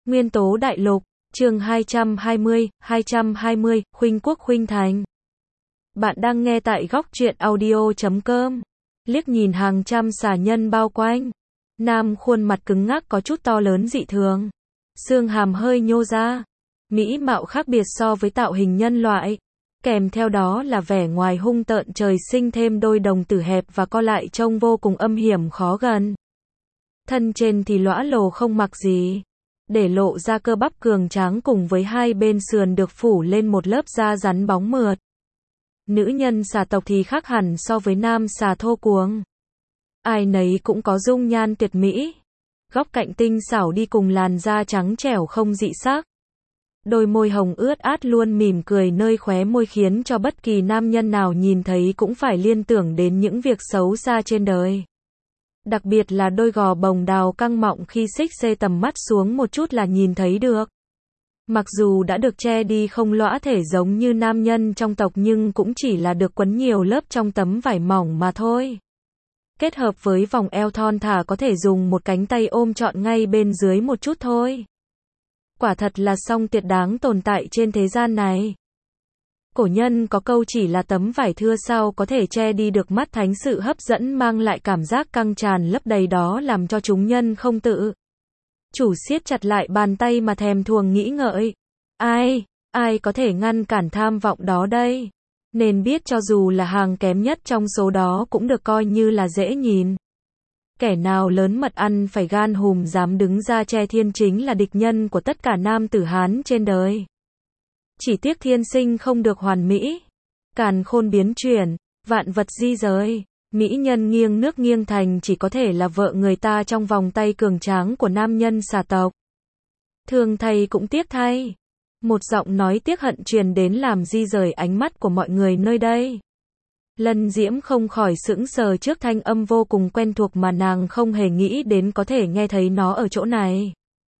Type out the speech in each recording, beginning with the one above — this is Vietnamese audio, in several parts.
Nguyên tố đại lục, chương 220, Khuynh Quốc Khuynh Thành. Bạn đang nghe tại góc truyện audio.com. Liếc nhìn hàng trăm xà nhân bao quanh. Nam khuôn mặt cứng ngắc có chút to lớn dị thường. Xương hàm hơi nhô ra. Mỹ mạo khác biệt so với tạo hình nhân loại. Kèm theo đó là vẻ ngoài hung tợn trời sinh thêm đôi đồng tử hẹp và co lại trông vô cùng âm hiểm khó gần. Thân trên thì lõa lồ không mặc gì. Để lộ ra cơ bắp cường tráng cùng với hai bên sườn được phủ lên một lớp da rắn bóng mượt. Nữ nhân xà tộc thì khác hẳn so với nam xà thô cuồng. Ai nấy cũng có dung nhan tuyệt mỹ. Góc cạnh tinh xảo đi cùng làn da trắng trẻo không dị sắc. Đôi môi hồng ướt át luôn mỉm cười nơi khóe môi khiến cho bất kỳ nam nhân nào nhìn thấy cũng phải liên tưởng đến những việc xấu xa trên đời. Đặc biệt là đôi gò bồng đào căng mọng khi xích xê tầm mắt xuống một chút là nhìn thấy được. Mặc dù đã được che đi không lõa thể giống như nam nhân trong tộc nhưng cũng chỉ là được quấn nhiều lớp trong tấm vải mỏng mà thôi. Kết hợp với vòng eo thon thả có thể dùng một cánh tay ôm trọn ngay bên dưới một chút thôi. Quả thật là song tuyệt đáng tồn tại trên thế gian này. Cổ nhân có câu chỉ là tấm vải thưa sao có thể che đi được mắt thánh, sự hấp dẫn mang lại cảm giác căng tràn lấp đầy đó làm cho chúng nhân không tự chủ siết chặt lại bàn tay mà thèm thuồng nghĩ ngợi. Ai có thể ngăn cản tham vọng đó đây? Nên biết cho dù là hàng kém nhất trong số đó cũng được coi như là dễ nhìn. Kẻ nào lớn mật ăn phải gan hùm dám đứng ra che thiên chính là địch nhân của tất cả nam tử Hán trên đời. Chỉ tiếc thiên sinh không được hoàn mỹ. Càn khôn biến chuyển, vạn vật di rời. Mỹ nhân nghiêng nước nghiêng thành chỉ có thể là vợ người ta trong vòng tay cường tráng của nam nhân xà tộc. Thương thay cũng tiếc thay. Một giọng nói tiếc hận truyền đến làm di rời ánh mắt của mọi người nơi đây. Lân Diễm không khỏi sững sờ trước thanh âm vô cùng quen thuộc mà nàng không hề nghĩ đến có thể nghe thấy nó ở chỗ này.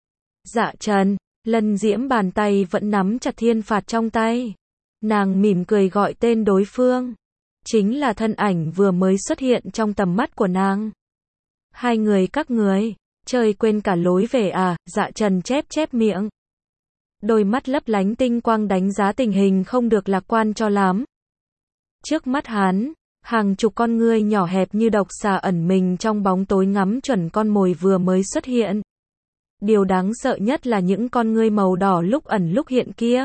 Dạ Trần. Lân Diễm bàn tay vẫn nắm chặt thiên phạt trong tay. Nàng mỉm cười gọi tên đối phương. Chính là thân ảnh vừa mới xuất hiện trong tầm mắt của nàng. Hai người các người, chơi quên cả lối về à? Dạ Trần chép miệng. Đôi mắt lấp lánh tinh quang đánh giá tình hình không được lạc quan cho lắm. Trước mắt hắn, hàng chục con ngươi nhỏ hẹp như độc xà ẩn mình trong bóng tối ngắm chuẩn con mồi vừa mới xuất hiện. Điều đáng sợ nhất là những con ngươi màu đỏ lúc ẩn lúc hiện kia.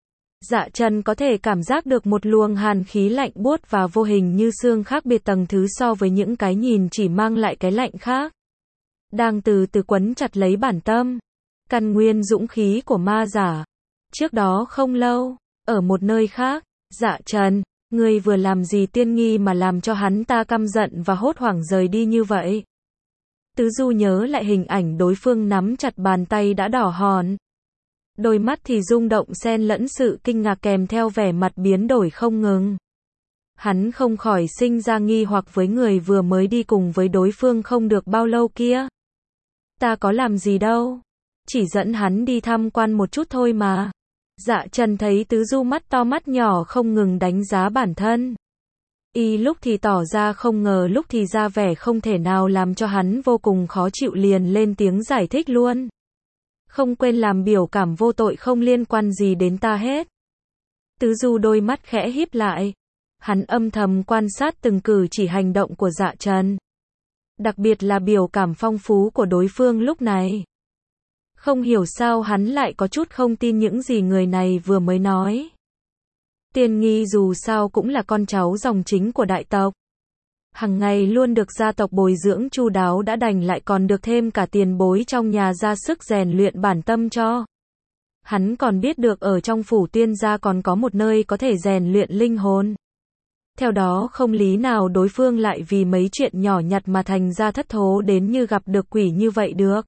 Dạ Trần có thể cảm giác được một luồng hàn khí lạnh buốt và vô hình như xương khác biệt tầng thứ so với những cái nhìn chỉ mang lại cái lạnh khác. Đang từ từ quấn chặt lấy bản tâm. Căn nguyên dũng khí của ma giả. Trước đó không lâu, ở một nơi khác, Dạ Trần, ngươi vừa làm gì tiên nghi mà làm cho hắn ta căm giận và hốt hoảng rời đi như vậy? Tứ Du nhớ lại hình ảnh đối phương nắm chặt bàn tay đã đỏ hòn. Đôi mắt thì rung động xen lẫn sự kinh ngạc kèm theo vẻ mặt biến đổi không ngừng. Hắn không khỏi sinh ra nghi hoặc với người vừa mới đi cùng với đối phương không được bao lâu kia. Ta có làm gì đâu. Chỉ dẫn hắn đi tham quan một chút thôi mà. Dạ Trần thấy Tứ Du mắt to mắt nhỏ không ngừng đánh giá bản thân. Y lúc thì tỏ ra không ngờ lúc thì ra vẻ không thể nào làm cho hắn vô cùng khó chịu liền lên tiếng giải thích luôn. Không quên làm biểu cảm vô tội không liên quan gì đến ta hết. Tứ Du đôi mắt khẽ híp lại. Hắn âm thầm quan sát từng cử chỉ hành động của Dạ Trần. Đặc biệt là biểu cảm phong phú của đối phương lúc này. Không hiểu sao hắn lại có chút không tin những gì người này vừa mới nói. Tiên nghi dù sao cũng là con cháu dòng chính của đại tộc. Hằng ngày luôn được gia tộc bồi dưỡng chu đáo đã đành lại còn được thêm cả tiền bối trong nhà ra sức rèn luyện bản tâm cho. Hắn còn biết được ở trong phủ tiên gia còn có một nơi có thể rèn luyện linh hồn. Theo đó không lý nào đối phương lại vì mấy chuyện nhỏ nhặt mà thành ra thất thố đến như gặp được quỷ như vậy được.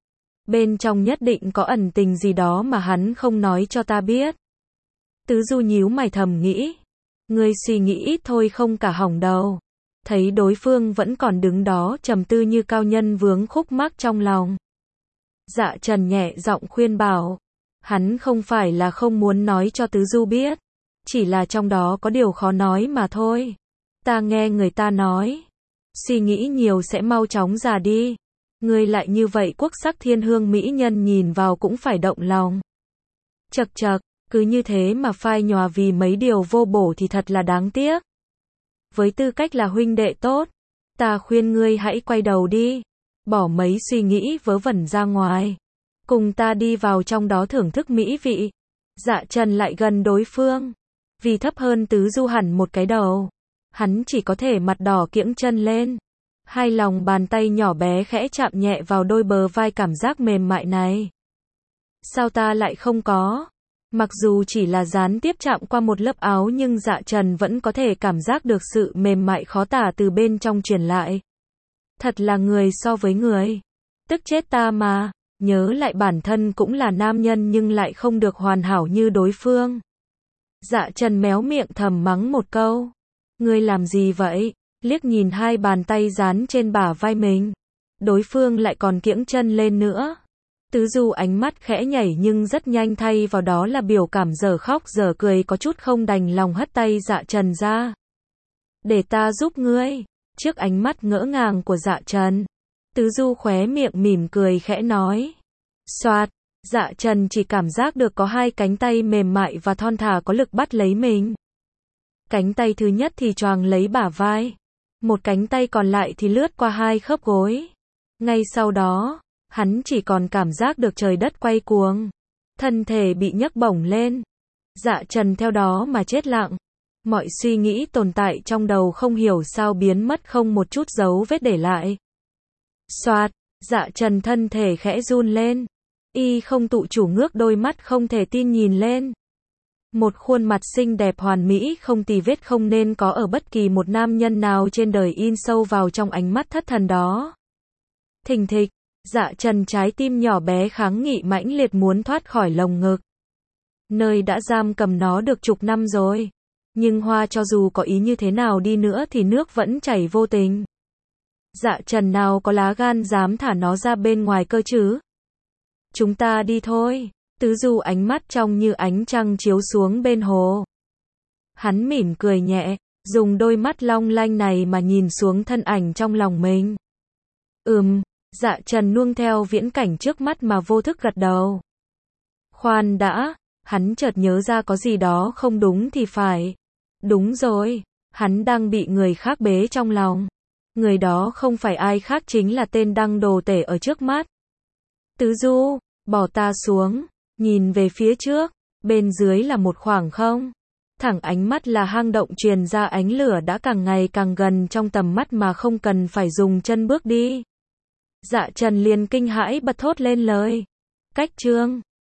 Bên trong nhất định có ẩn tình gì đó mà hắn không nói cho ta biết. Tứ Du nhíu mày thầm nghĩ. Ngươi suy nghĩ ít thôi không cả hỏng đâu. Thấy đối phương vẫn còn đứng đó trầm tư như cao nhân vướng khúc mắc trong lòng. Dạ Trần nhẹ giọng khuyên bảo. Hắn không phải là không muốn nói cho Tứ Du biết. Chỉ là trong đó có điều khó nói mà thôi. Ta nghe người ta nói. Suy nghĩ nhiều sẽ mau chóng già đi. Ngươi lại như vậy quốc sắc thiên hương mỹ nhân nhìn vào cũng phải động lòng. Chậc chậc, cứ như thế mà phai nhòa vì mấy điều vô bổ thì thật là đáng tiếc. Với tư cách là huynh đệ tốt, ta khuyên ngươi hãy quay đầu đi, bỏ mấy suy nghĩ vớ vẩn ra ngoài, cùng ta đi vào trong đó thưởng thức mỹ vị. Dạ Trần lại gần đối phương, vì thấp hơn Tứ Du hẳn một cái đầu, hắn chỉ có thể mặt đỏ kiễng chân lên. Hai lòng bàn tay nhỏ bé khẽ chạm nhẹ vào đôi bờ vai cảm giác mềm mại này. Sao ta lại không có? Mặc dù chỉ là gián tiếp chạm qua một lớp áo nhưng Dạ Trần vẫn có thể cảm giác được sự mềm mại khó tả từ bên trong truyền lại. Thật là người so với người. Tức chết ta mà, nhớ lại bản thân cũng là nam nhân nhưng lại không được hoàn hảo như đối phương. Dạ Trần méo miệng thầm mắng một câu. Ngươi làm gì vậy? Liếc nhìn hai bàn tay dán trên bả vai mình. Đối phương lại còn kiễng chân lên nữa. Tứ Du ánh mắt khẽ nhảy nhưng rất nhanh thay vào đó là biểu cảm dở khóc dở cười có chút không đành lòng hất tay Dạ Trần ra. Để ta giúp ngươi. Trước ánh mắt ngỡ ngàng của Dạ Trần, Tứ Du khóe miệng mỉm cười khẽ nói. Soạt, Dạ Trần chỉ cảm giác được có hai cánh tay mềm mại và thon thả có lực bắt lấy mình. Cánh tay thứ nhất thì choàng lấy bả vai, một cánh tay còn lại thì lướt qua hai khớp gối. Ngay sau đó, hắn chỉ còn cảm giác được trời đất quay cuồng, thân thể bị nhấc bổng lên. Dạ Trần theo đó mà chết lặng. Mọi suy nghĩ tồn tại trong đầu không hiểu sao biến mất không một chút dấu vết để lại. Soạt, Dạ Trần thân thể khẽ run lên. Y không tự chủ ngước đôi mắt không thể tin nhìn lên. Một khuôn mặt xinh đẹp hoàn mỹ không tì vết không nên có ở bất kỳ một nam nhân nào trên đời in sâu vào trong ánh mắt thất thần đó. Thình thịch, Dạ Trần trái tim nhỏ bé kháng nghị mãnh liệt muốn thoát khỏi lồng ngực. Nơi đã giam cầm nó được chục năm rồi. Nhưng hoa cho dù có ý như thế nào đi nữa thì nước vẫn chảy vô tình. Dạ Trần nào có lá gan dám thả nó ra bên ngoài cơ chứ? Chúng ta đi thôi. Tứ Du ánh mắt trong như ánh trăng chiếu xuống bên hồ. Hắn mỉm cười nhẹ, dùng đôi mắt long lanh này mà nhìn xuống thân ảnh trong lòng mình. Dạ Trần nuông theo viễn cảnh trước mắt mà vô thức gật đầu. Khoan đã, hắn chợt nhớ ra có gì đó không đúng thì phải. Đúng rồi, hắn đang bị người khác bế trong lòng. Người đó không phải ai khác chính là tên đăng đồ tể ở trước mắt. Tứ Du, bỏ ta xuống, nhìn về phía trước, bên dưới là một khoảng không. Thẳng ánh mắt là hang động truyền ra ánh lửa đã càng ngày càng gần trong tầm mắt mà không cần phải dùng chân bước đi. Dạ Trần liền kinh hãi bật thốt lên lời. Cách chương